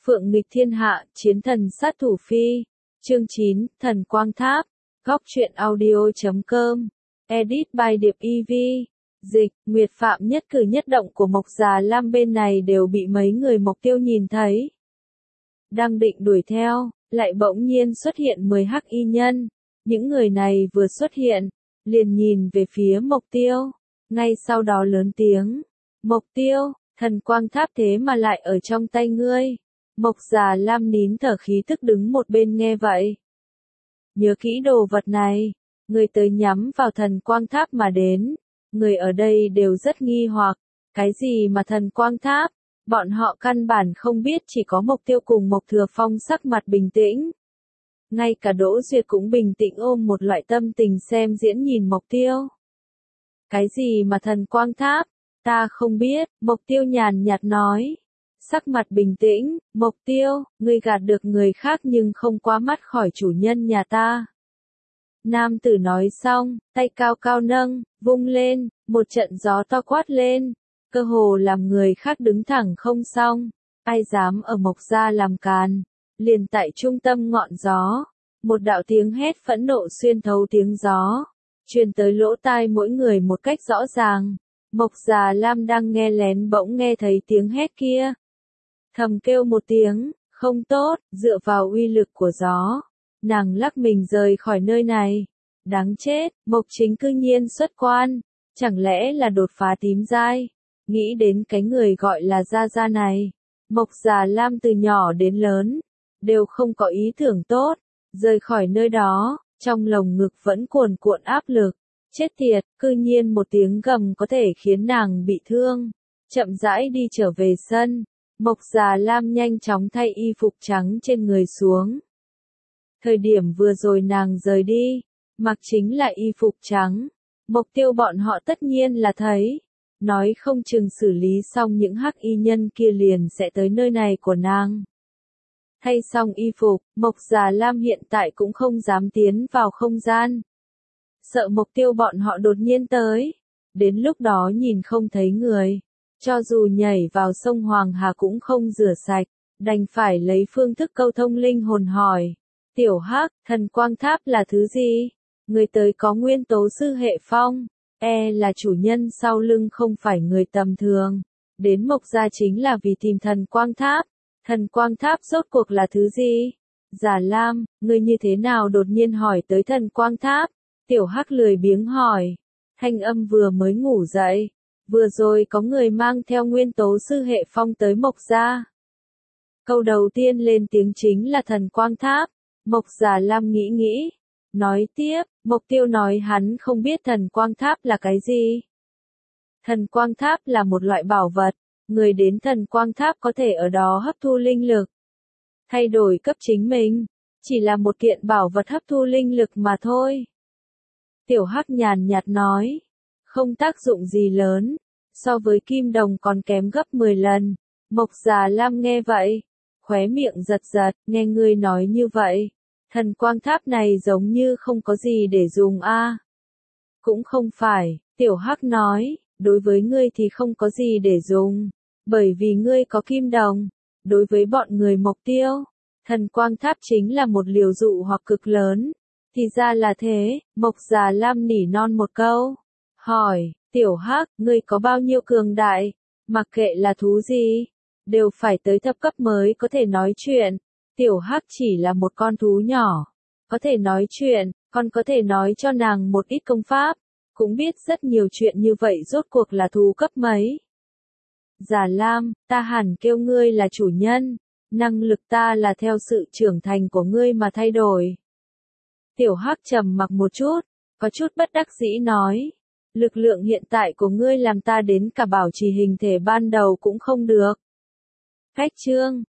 Phượng nghịch thiên hạ, chiến thần sát thủ phi. Chương 9, Thần Quang Tháp. Góc truyện audio.com. Edit by Điệp EV. Dịch, Nguyệt Phạm nhất cử nhất động của Mộc Già Lam bên này đều bị mấy người Mộc Tiêu nhìn thấy. Đang định đuổi theo, lại bỗng nhiên xuất hiện 10 hắc y nhân. Những người này vừa xuất hiện, liền nhìn về phía Mộc Tiêu. Ngay sau đó lớn tiếng. Mộc Tiêu, thần quang tháp thế mà lại ở trong tay ngươi. Mộc Già Lam nín thở khí tức đứng một bên nghe vậy. Nhớ kỹ đồ vật này, người tới nhắm vào thần quang tháp mà đến. Người ở đây đều rất nghi hoặc, cái gì mà thần quang tháp? Bọn họ căn bản không biết, chỉ có Mộc Tiêu cùng Mộc Thừa Phong sắc mặt bình tĩnh. Ngay cả Đỗ Duyệt cũng bình tĩnh ôm một loại tâm tình xem diễn nhìn Mộc Tiêu. Cái gì mà thần quang tháp? Ta không biết, Mộc Tiêu nhàn nhạt nói. Sắc mặt bình tĩnh, Mộc Tiêu, ngươi gạt được người khác nhưng không quá mắt khỏi chủ nhân nhà ta. Nam tử nói xong, tay cao cao nâng, vung lên, một trận gió to quát lên, cơ hồ làm người khác đứng thẳng không xong, ai dám ở Mộc gia làm càn. Liền tại trung tâm ngọn gió, một đạo tiếng hét phẫn nộ xuyên thấu tiếng gió, truyền tới lỗ tai mỗi người một cách rõ ràng. Mộc Già Lam đang nghe lén bỗng nghe thấy tiếng hét kia. Thầm kêu một tiếng, không tốt, dựa vào uy lực của gió. Nàng lắc mình rời khỏi nơi này. Đáng chết, Mộc Chính cư nhiên xuất quan. Chẳng lẽ là đột phá tím giai? Nghĩ đến cái người gọi là Gia Gia này. Mộc Già Lam từ nhỏ đến lớn, đều không có ý tưởng tốt. Rời khỏi nơi đó, trong lồng ngực vẫn cuồn cuộn áp lực. Chết tiệt, cư nhiên một tiếng gầm có thể khiến nàng bị thương. Chậm rãi đi trở về sân. Mộc Già Lam nhanh chóng thay y phục trắng trên người xuống. Thời điểm vừa rồi nàng rời đi, mặc chính là y phục trắng. Mộc Tiêu bọn họ tất nhiên là thấy. Nói không chừng xử lý xong những hắc y nhân kia liền sẽ tới nơi này của nàng. Thay xong y phục, Mộc Già Lam hiện tại cũng không dám tiến vào không gian. Sợ Mộc Tiêu bọn họ đột nhiên tới. Đến lúc đó nhìn không thấy người. Cho dù nhảy vào sông Hoàng Hà cũng không rửa sạch. Đành phải lấy phương thức câu thông linh hồn hỏi. Tiểu Hắc, thần quang tháp là thứ gì? Người tới có nguyên tố sư hệ phong. Là chủ nhân sau lưng không phải người tầm thường. Đến Mộc gia chính là vì tìm thần quang tháp. Thần quang tháp rốt cuộc là thứ gì? Già Lam, ngươi như thế nào đột nhiên hỏi tới thần quang tháp? Tiểu Hắc lười biếng hỏi. Thanh âm vừa mới ngủ dậy. Vừa rồi có người mang theo nguyên tố sư hệ phong tới Mộc gia. Câu đầu tiên lên tiếng chính là thần quang tháp. Mộc Già Lam nghĩ nghĩ. Nói tiếp, Mộc Tiêu nói hắn không biết thần quang tháp là cái gì. Thần quang tháp là một loại bảo vật. Người đến thần quang tháp có thể ở đó hấp thu linh lực. Thay đổi cấp chính mình. Chỉ là một kiện bảo vật hấp thu linh lực mà thôi. Tiểu Hắc nhàn nhạt nói. Không tác dụng gì lớn. So với kim đồng còn kém gấp 10 lần. Mộc Già Lam nghe vậy. Khóe miệng giật giật, nghe ngươi nói như vậy. Thần quang tháp này giống như không có gì để dùng a. Cũng không phải, Tiểu Hắc nói, đối với ngươi thì không có gì để dùng. Bởi vì ngươi có kim đồng. Đối với bọn người Mộc Tiêu, thần quang tháp chính là một liều dụ hoặc cực lớn. Thì ra là thế, Mộc Già Lam nỉ non một câu. Hỏi, Tiểu Hắc, ngươi có bao nhiêu cường đại? Mặc kệ là thú gì, đều phải tới thập cấp mới có thể nói chuyện. Tiểu Hắc chỉ là một con thú nhỏ. Có thể nói chuyện, còn có thể nói cho nàng một ít công pháp. Cũng biết rất nhiều chuyện như vậy rốt cuộc là thú cấp mấy. Già Lam, ta hẳn kêu ngươi là chủ nhân. Năng lực ta là theo sự trưởng thành của ngươi mà thay đổi. Tiểu Hắc trầm mặc một chút, có chút bất đắc dĩ nói. Lực lượng hiện tại của ngươi làm ta đến cả bảo trì hình thể ban đầu cũng không được. Cách chương,